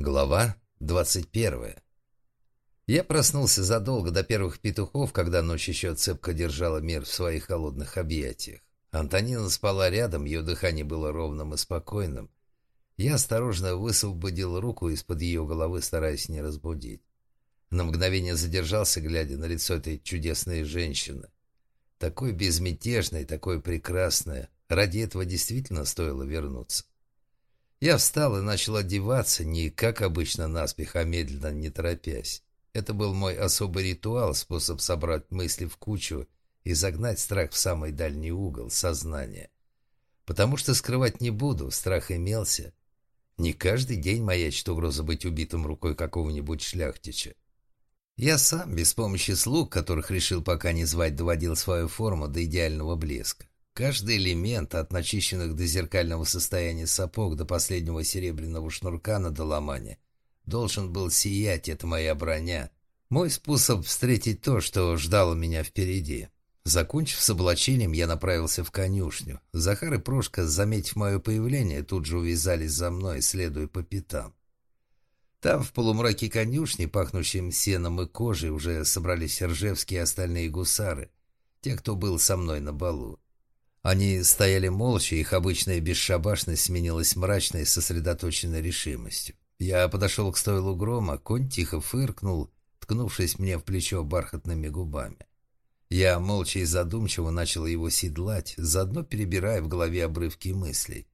Глава 21. Я проснулся задолго до первых петухов, когда ночь еще цепко держала мир в своих холодных объятиях. Антонина спала рядом, ее дыхание было ровным и спокойным. Я осторожно высвободил руку из-под ее головы, стараясь не разбудить. На мгновение задержался, глядя на лицо этой чудесной женщины. Такой безмятежной, такой прекрасной. Ради этого действительно стоило вернуться. Я встал и начал одеваться, не как обычно наспех, а медленно, не торопясь. Это был мой особый ритуал, способ собрать мысли в кучу и загнать страх в самый дальний угол сознания. Потому что скрывать не буду, страх имелся. Не каждый день маячит угроза быть убитым рукой какого-нибудь шляхтича. Я сам, без помощи слуг, которых решил пока не звать, доводил свою форму до идеального блеска. Каждый элемент, от начищенных до зеркального состояния сапог до последнего серебряного шнурка на доломане, должен был сиять, это моя броня. Мой способ встретить то, что ждало меня впереди. Закончив с облачением, я направился в конюшню. Захар и Прошка, заметив мое появление, тут же увязались за мной, следуя по пятам. Там, в полумраке конюшни, пахнущим сеном и кожей, уже собрались Ржевские и остальные гусары, те, кто был со мной на балу. Они стояли молча, их обычная бесшабашность сменилась мрачной, сосредоточенной решимостью. Я подошел к стойлу Грома, конь тихо фыркнул, ткнувшись мне в плечо бархатными губами. Я молча и задумчиво начал его седлать, заодно перебирая в голове обрывки мыслей.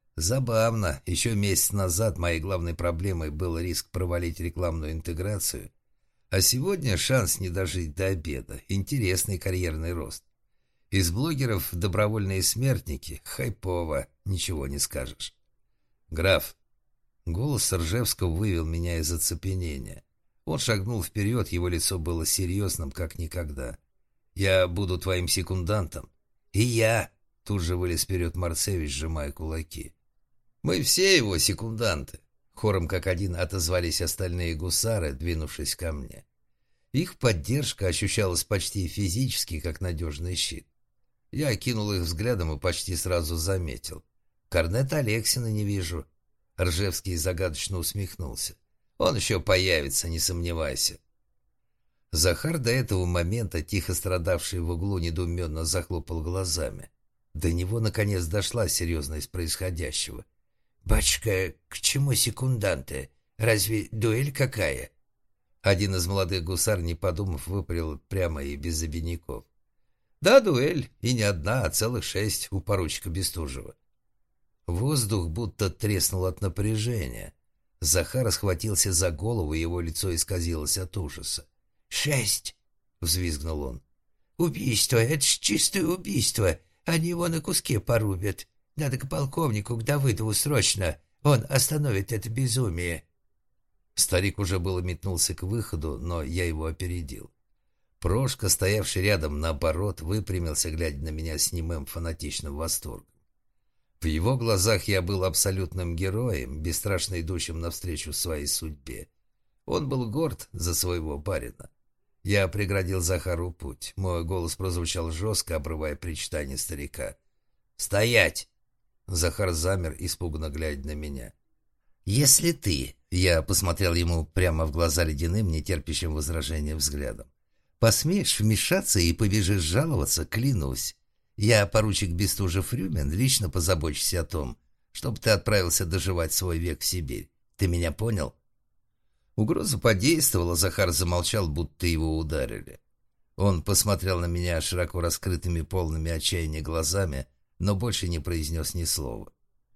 Забавно, еще месяц назад моей главной проблемой был риск провалить рекламную интеграцию, а сегодня шанс не дожить до обеда, интересный карьерный рост. Из блогеров добровольные смертники, хайпово, ничего не скажешь. «Граф!» Голос Ржевского вывел меня из оцепенения. Он шагнул вперед, его лицо было серьезным, как никогда. «Я буду твоим секундантом». «И я!» Тут же вылез вперед Марцевич, сжимая кулаки. «Мы все его секунданты!» Хором как один отозвались остальные гусары, двинувшись ко мне. Их поддержка ощущалась почти физически, как надежный щит. Я окинул их взглядом и почти сразу заметил. «Корнета Алексина не вижу». Ржевский загадочно усмехнулся. «Он еще появится, не сомневайся». Захар, до этого момента тихо страдавший в углу, недоуменно захлопал глазами. До него наконец дошла серьезность происходящего. «Батюшка, к чему секунданты? Разве дуэль какая?» Один из молодых гусар, не подумав, выпалил прямо и без обиняков. «Да, дуэль, и не одна, а целых 6 у поручика Бестужева». Воздух будто треснул от напряжения. Захар схватился за голову, его лицо исказилось от ужаса. 6!» — взвизгнул он. «Убийство, это ж чистое убийство, они его на куски порубят. Надо к полковнику, к Давыдову срочно, он остановит это безумие». Старик уже было метнулся к выходу, но я его опередил. Прошка, стоявший рядом, наоборот, выпрямился, глядя на меня с немым фанатичным восторгом. В его глазах я был абсолютным героем, бесстрашно идущим навстречу своей судьбе. Он был горд за своего барина. Я преградил Захару путь. Мой голос прозвучал жестко, обрывая причитание старика. «Стоять!» Захар замер, испуганно глядя на меня. «Если ты...» Я посмотрел ему прямо в глаза ледяным, нетерпящим возражения взглядом. «Посмеешь вмешаться и побежишь жаловаться, клянусь. Я, поручик Бестужев-Рюмин, лично позабочусь о том, чтобы ты отправился доживать свой век в Сибирь. Ты меня понял?» Угроза подействовала, Захар замолчал, будто его ударили. Он посмотрел на меня широко раскрытыми, полными отчаяния глазами, но больше не произнес ни слова.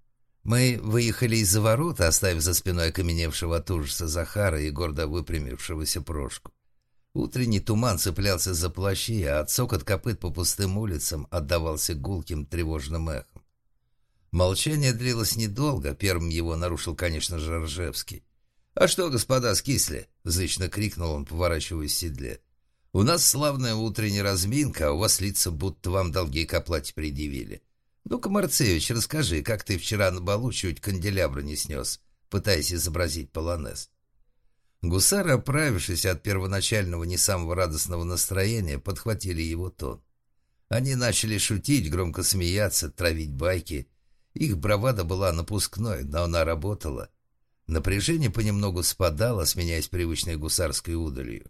Мы выехали из-за ворота, оставив за спиной окаменевшего от ужаса Захара и гордо выпрямившегося Прошку. Утренний туман цеплялся за плащи, а цокот копыт по пустым улицам отдавался гулким тревожным эхом. Молчание длилось недолго, первым его нарушил, конечно же, Ржевский. «А что, господа, скисли?» — зычно крикнул он, поворачиваясь в седле. «У нас славная утренняя разминка, а у вас лица, будто вам долги к оплате предъявили. Ну-ка, Марцевич, расскажи, как ты вчера на балу чуть канделябра не снес, пытаясь изобразить полонез?» Гусары, оправившись от первоначального не самого радостного настроения, подхватили его тон. Они начали шутить, громко смеяться, травить байки. Их бравада была напускной, но она работала. Напряжение понемногу спадало, сменяясь привычной гусарской удалью.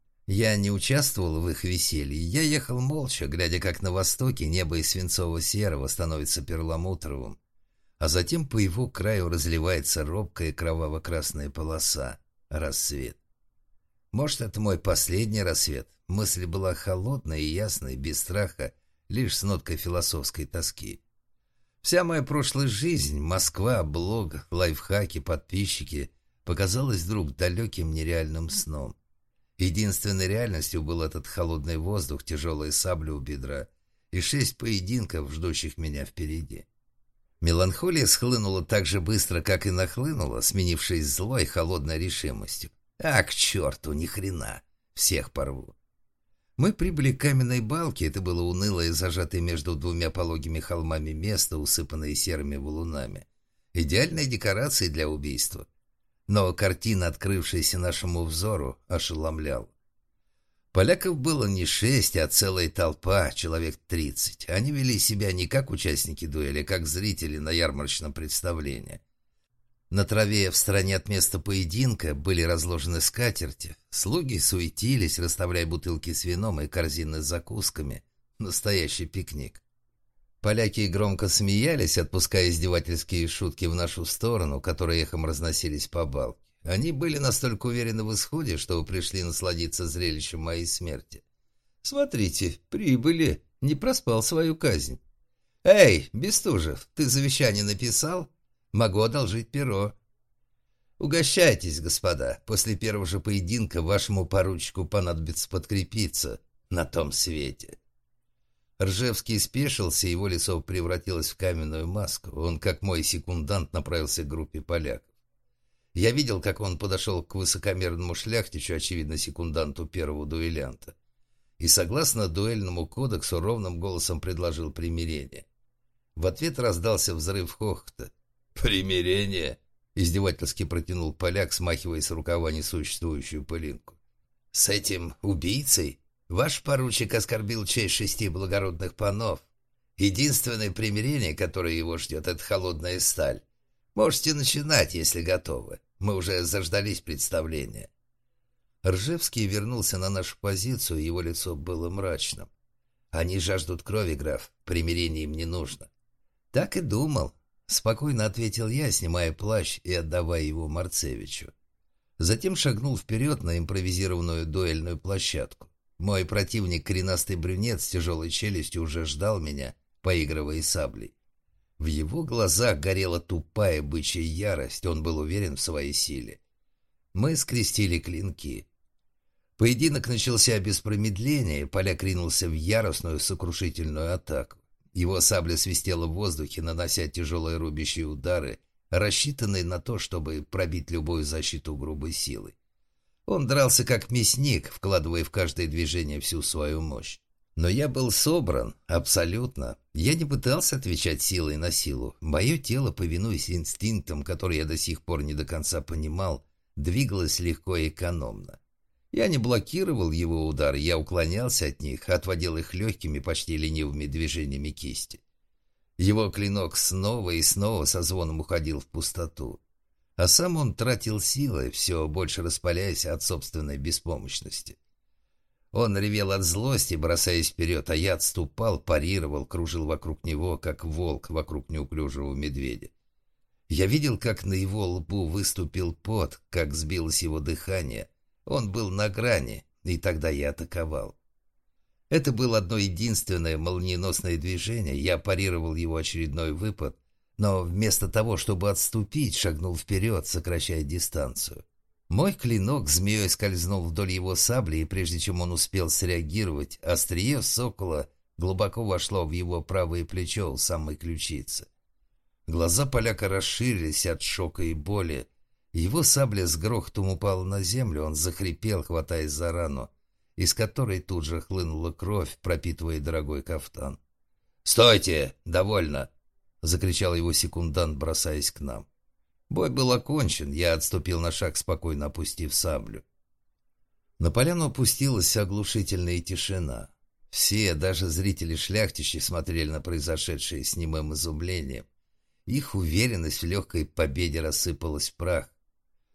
Я не участвовал в их веселье, я ехал молча, глядя, как на востоке небо из свинцово-серого становится перламутровым, а затем по его краю разливается робкая кроваво-красная полоса — рассвет. Может, это мой последний рассвет? Мысль была холодной и ясной, без страха, лишь с ноткой философской тоски. Вся моя прошлая жизнь, Москва, блог, лайфхаки, подписчики, показалась вдруг далеким нереальным сном. Единственной реальностью был этот холодный воздух, тяжелая сабля у бедра и 6 поединков, ждущих меня впереди. Меланхолия схлынула так же быстро, как и нахлынула, сменившись злой, холодной решимостью. А, к черту, ни хрена, всех порву. Мы прибыли к каменной балке, это было унылое, зажатое между двумя пологими холмами место, усыпанное серыми валунами. Идеальная декорация для убийства. Но картина, открывшаяся нашему взору, ошеломляла. Поляков было не 6, а целая толпа, человек 30. Они вели себя не как участники дуэли, а как зрители на ярмарочном представлении. На траве в стороне от места поединка были разложены скатерти. Слуги суетились, расставляя бутылки с вином и корзины с закусками. Настоящий пикник. Поляки громко смеялись, отпуская издевательские шутки в нашу сторону, которые эхом разносились по балке. Они были настолько уверены в исходе, что пришли насладиться зрелищем моей смерти. «Смотрите, прибыли, не проспал свою казнь. Эй, Бестужев, ты завещание написал? Могу одолжить перо». «Угощайтесь, господа. После первого же поединка вашему поручику понадобится подкрепиться на том свете». Ржевский спешился, его лицо превратилось в каменную маску. Он, как мой секундант, направился к группе поляков. Я видел, как он подошел к высокомерному шляхтичу, очевидно, секунданту первого дуэлянта, и, согласно дуэльному кодексу, ровным голосом предложил примирение. В ответ раздался взрыв хохота. «Примирение?» — издевательски протянул поляк, смахивая с рукава несуществующую пылинку. «С этим убийцей? Ваш поручик оскорбил честь 6 благородных панов. Единственное примирение, которое его ждет, — это холодная сталь. Можете начинать, если готовы. Мы уже заждались представления». Ржевский вернулся на нашу позицию, его лицо было мрачным. «Они жаждут крови, граф. Примирение им не нужно». «Так и думал», — спокойно ответил я, снимая плащ и отдавая его Марцевичу. Затем шагнул вперед на импровизированную дуэльную площадку. Мой противник, коренастый брюнет с тяжелой челюстью, уже ждал меня, поигрывая саблей. В его глазах горела тупая бычья ярость, он был уверен в своей силе. Мы скрестили клинки. Поединок начался без промедления, поляк ринулся в яростную сокрушительную атаку. Его сабля свистела в воздухе, нанося тяжелые рубящие удары, рассчитанные на то, чтобы пробить любую защиту грубой силой. Он дрался как мясник, вкладывая в каждое движение всю свою мощь. Но я был собран, абсолютно. Я не пытался отвечать силой на силу. Мое тело, повинуясь инстинктам, которые я до сих пор не до конца понимал, двигалось легко и экономно. Я не блокировал его удары, я уклонялся от них, отводил их легкими, почти ленивыми движениями кисти. Его клинок снова и снова со звоном уходил в пустоту. А сам он тратил силы, все больше распаляясь от собственной беспомощности. Он ревел от злости, бросаясь вперед, а я отступал, парировал, кружил вокруг него, как волк вокруг неуклюжего медведя. Я видел, как на его лбу выступил пот, как сбилось его дыхание. Он был на грани, и тогда я атаковал. Это было одно единственное молниеносное движение, я парировал его очередной выпад, но вместо того, чтобы отступить, шагнул вперед, сокращая дистанцию. Мой клинок змеей скользнул вдоль его сабли, и прежде чем он успел среагировать, острие сокола глубоко вошло в его правое плечо у самой ключицы. Глаза поляка расширились от шока и боли. Его сабля с грохотом упала на землю, он захрипел, хватаясь за рану, из которой тут же хлынула кровь, пропитывая дорогой кафтан. «Стойте! Довольно!» — закричал его секундант, бросаясь к нам. Бой был окончен, я отступил на шаг, спокойно опустив саблю. На поляну опустилась оглушительная тишина. Все, даже зрители-шляхтичи, смотрели на произошедшее с немым изумлением. Их уверенность в легкой победе рассыпалась в прах.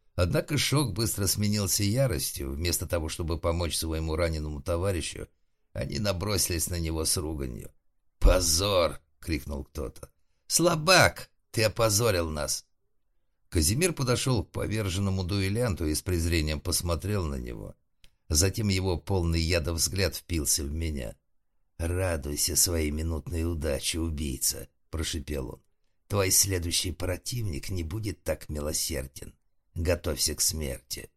Однако шок быстро сменился яростью. Вместо того, чтобы помочь своему раненому товарищу, они набросились на него с руганью. «Позор!» — крикнул кто-то. «Слабак! Ты опозорил нас!» Казимир подошел к поверженному дуэлянту и с презрением посмотрел на него. Затем его полный яда взгляд впился в меня. «Радуйся своей минутной удаче, убийца!» — прошипел он. «Твой следующий противник не будет так милосерден. Готовься к смерти».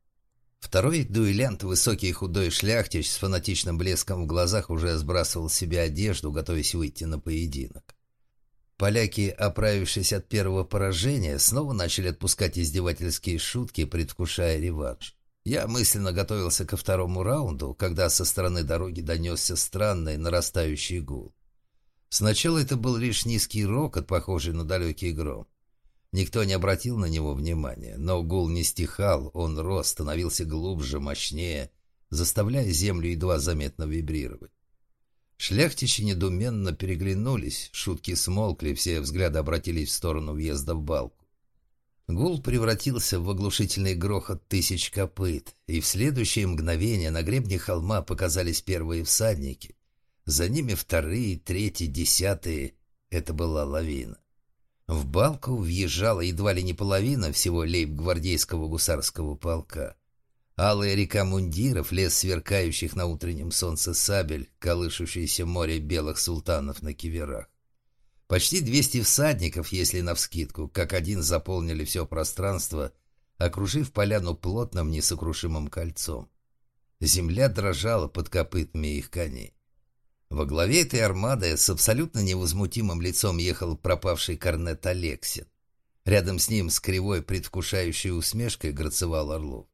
Второй дуэлянт, высокий и худой шляхтич с фанатичным блеском в глазах, уже сбрасывал с себя одежду, готовясь выйти на поединок. Поляки, оправившись от первого поражения, снова начали отпускать издевательские шутки, предвкушая реванш. Я мысленно готовился ко второму раунду, когда со стороны дороги донесся странный нарастающий гул. Сначала это был лишь низкий рокот, похожий на далекий гром. Никто не обратил на него внимания, но гул не стихал, он рос, становился глубже, мощнее, заставляя землю едва заметно вибрировать. Шляхтичи недоуменно переглянулись, шутки смолкли, все взгляды обратились в сторону въезда в балку. Гул превратился в оглушительный грохот тысяч копыт, и в следующее мгновение на гребне холма показались первые всадники. За ними вторые, третьи, десятые. Это была лавина. В балку въезжала едва ли не половина всего лейб-гвардейского гусарского полка. Алая река мундиров, лес сверкающих на утреннем солнце сабель, колышущееся море белых султанов на киверах. Почти 200 всадников, если навскидку, как один заполнили все пространство, окружив поляну плотным несокрушимым кольцом. Земля дрожала под копытами их коней. Во главе этой армады с абсолютно невозмутимым лицом ехал пропавший корнет Алексин. Рядом с ним с кривой предвкушающей усмешкой грацевал Орлов.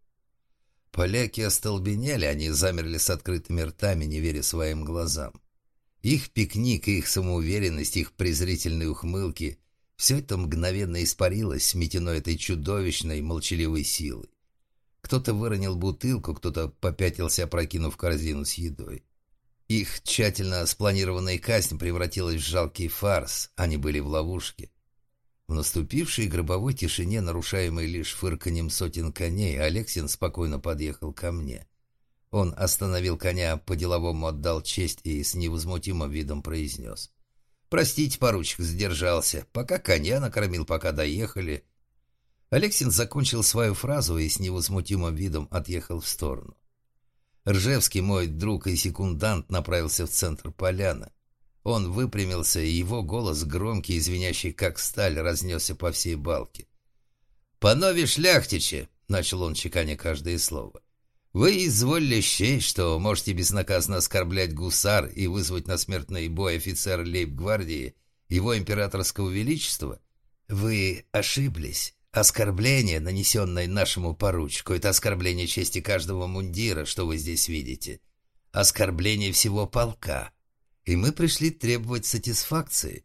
Поляки остолбенели, они замерли с открытыми ртами, не веря своим глазам. Их пикник, их самоуверенность, их презрительные ухмылки — все это мгновенно испарилось, сметено этой чудовищной, молчаливой силой. Кто-то выронил бутылку, кто-то попятился, опрокинув корзину с едой. Их тщательно спланированная казнь превратилась в жалкий фарс, они были в ловушке. В наступившей гробовой тишине, нарушаемой лишь фырканьем сотен коней, Алексин спокойно подъехал ко мне. Он остановил коня, по-деловому отдал честь и с невозмутимым видом произнес: «Простите, поручик, задержался. Пока коня накормил, пока доехали». Алексин закончил свою фразу и с невозмутимым видом отъехал в сторону. Ржевский, мой друг и секундант, направился в центр поляны. Он выпрямился, и его голос, громкий и звенящий, как сталь, разнесся по всей балке. «Панове шляхтичи!» — начал он, чеканя каждое слово. «Вы изволили счесть, что можете безнаказанно оскорблять гусар и вызвать на смертный бой офицера лейб-гвардии его императорского величества? Вы ошиблись. Оскорбление, нанесенное нашему поручику, это оскорбление чести каждого мундира, что вы здесь видите. Оскорбление всего полка. И мы пришли требовать сатисфакции».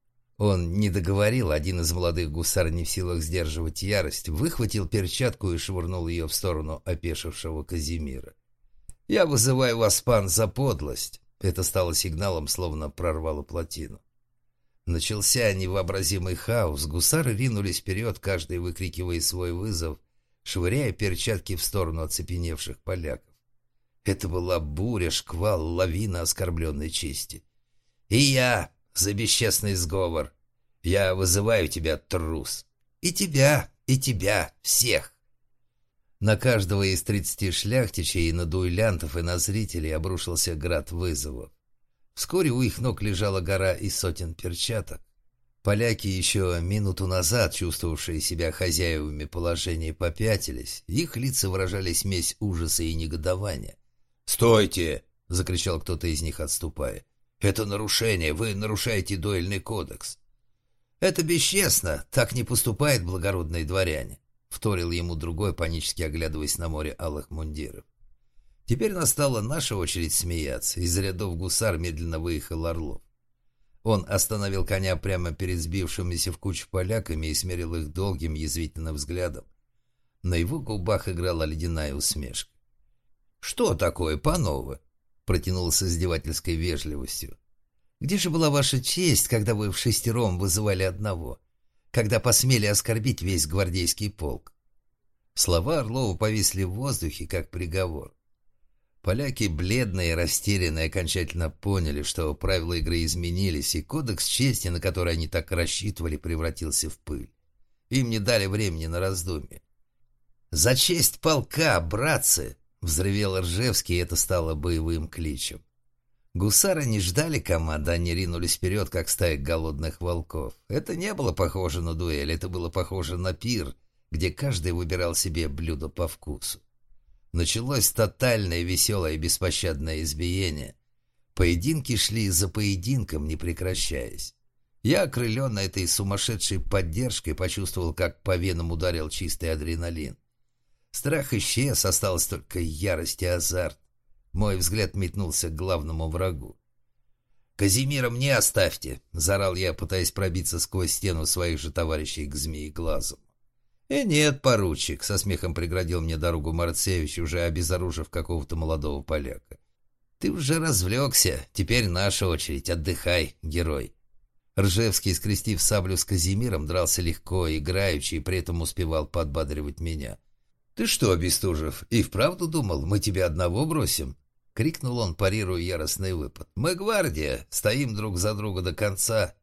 Он не договорил, один из молодых гусар, не в силах сдерживать ярость, выхватил перчатку и швырнул ее в сторону опешившего Казимира. «Я вызываю вас, пан, за подлость!» Это стало сигналом, словно прорвало плотину. Начался невообразимый хаос, гусары ринулись вперед, каждый выкрикивая свой вызов, швыряя перчатки в сторону оцепеневших поляков. Это была буря, шквал, лавина оскорбленной чести. «И я за бесчестный сговор. Я вызываю тебя, трус. И тебя, всех!» На каждого из 30 шляхтичей, и на дуэлянтов, и на зрителей обрушился град вызовов. Вскоре у их ног лежала гора из сотен перчаток. Поляки, еще минуту назад чувствовавшие себя хозяевами положения, попятились. Их лица выражали смесь ужаса и негодования. «Стойте!» — закричал кто-то из них, отступая. «Это нарушение, вы нарушаете дуэльный кодекс». «Это бесчестно, так не поступают благородные дворяне», — вторил ему другой, панически оглядываясь на море алых мундиров. Теперь настала наша очередь смеяться. Из рядов гусар медленно выехал Орлов. Он остановил коня прямо перед сбившимися в кучу поляками и смерил их долгим язвительным взглядом. На его губах играла ледяная усмешка. «Что такое, панове?» — протянул с издевательской вежливостью. «Где же была ваша честь, когда вы вшестером вызывали одного? Когда посмели оскорбить весь гвардейский полк?» Слова Орлова повисли в воздухе, как приговор. Поляки, бледные и растерянные, окончательно поняли, что правила игры изменились, и кодекс чести, на который они так рассчитывали, превратился в пыль. Им не дали времени на раздумье. «За честь полка, братцы!» — взревел Ржевский, и это стало боевым кличем. Гусары не ждали команды, они ринулись вперед, как стая голодных волков. Это не было похоже на дуэль, это было похоже на пир, где каждый выбирал себе блюдо по вкусу. Началось тотальное, веселое и беспощадное избиение. Поединки шли за поединком, не прекращаясь. Я, окрыленный этой сумасшедшей поддержкой, почувствовал, как по венам ударил чистый адреналин. Страх исчез, осталась только ярость и азарт. Мой взгляд метнулся к главному врагу. «Казимира мне оставьте!» — заорал я, пытаясь пробиться сквозь стену своих же товарищей к Змееглазому. Нет, поручик!» — со смехом преградил мне дорогу Марцевич, уже обезоружив какого-то молодого поляка. «Ты уже развлекся, теперь наша очередь, отдыхай, герой!» Ржевский, скрестив саблю с Казимиром, дрался легко, играючи, и при этом успевал подбадривать меня. «Ты что, Бестужев, и вправду думал, мы тебя одного бросим?» — крикнул он, парируя яростный выпад. «Мы гвардия, стоим друг за друга до конца».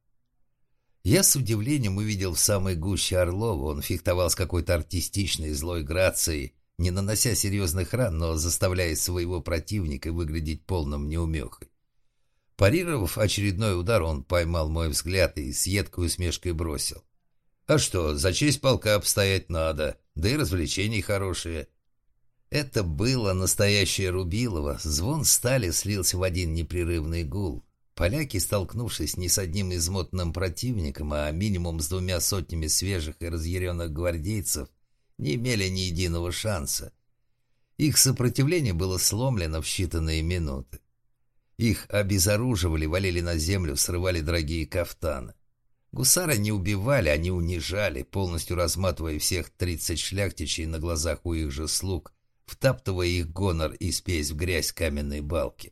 Я с удивлением увидел в самой гуще Орлова. Он фехтовал с какой-то артистичной злой грацией, не нанося серьезных ран, но заставляя своего противника выглядеть полным неумехой. Парировав очередной удар, он поймал мой взгляд и с едкой усмешкой бросил: «А что, за честь полка обстоять надо, да и развлечения хорошие». Это было настоящее рубилово. Звон стали слился в один непрерывный гул. Поляки, столкнувшись не с одним измотанным противником, а минимум с 2 сотнями свежих и разъяренных гвардейцев, не имели ни единого шанса. Их сопротивление было сломлено в считанные минуты. Их обезоруживали, валили на землю, срывали дорогие кафтаны. Гусары не убивали, они унижали, полностью разматывая всех 30 шляхтичей на глазах у их же слуг, втаптывая их гонор и спесь в грязь каменной балки.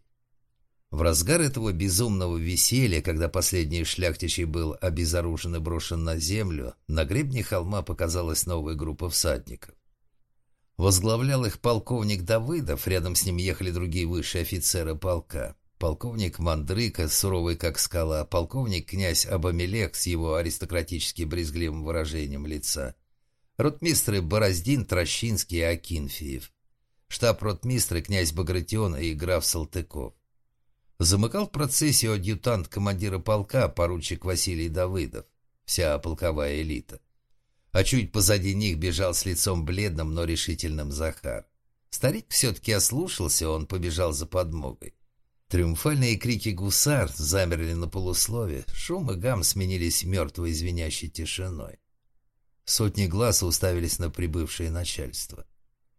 В разгар этого безумного веселья, когда последний шляхтичей был обезоружен и брошен на землю, на гребне холма показалась новая группа всадников. Возглавлял их полковник Давыдов, рядом с ним ехали другие высшие офицеры полка. Полковник Мандрыка, суровый как скала, полковник князь Абамелек с его аристократически брезгливым выражением лица, ротмистры Бороздин, Трощинский и Акинфеев, штаб-ротмистры князь Багратион и граф Салтыков. Замыкал процессию адъютант командира полка, поручик Василий Давыдов, вся полковая элита. А чуть позади них бежал с лицом бледным, но решительным Захар. Старик все-таки ослушался, он побежал за подмогой. Триумфальные крики гусар замерли на полуслове, шум и гам сменились мертвой звенящей тишиной. Сотни глаз уставились на прибывшее начальство.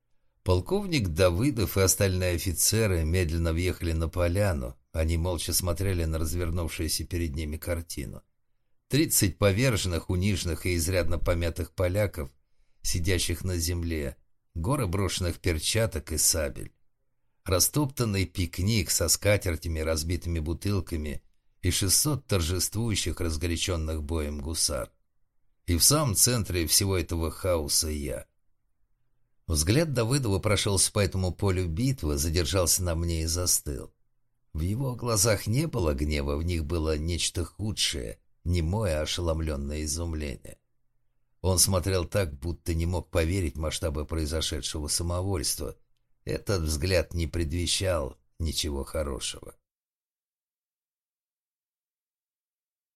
Полковник Давыдов и остальные офицеры медленно въехали на поляну. Они молча смотрели на развернувшуюся перед ними картину. 30 поверженных, униженных и изрядно помятых поляков, сидящих на земле, горы брошенных перчаток и сабель, растоптанный пикник со скатертями, разбитыми бутылками и 600 торжествующих, разгоряченных боем гусар. И в самом центре всего этого хаоса я. Взгляд Давыдова прошелся по этому полю битвы, задержался на мне и застыл. В его глазах не было гнева, в них было нечто худшее, немое ошеломленное изумление. Он смотрел так, будто не мог поверить в масштабы произошедшего самовольства. Этот взгляд не предвещал ничего хорошего.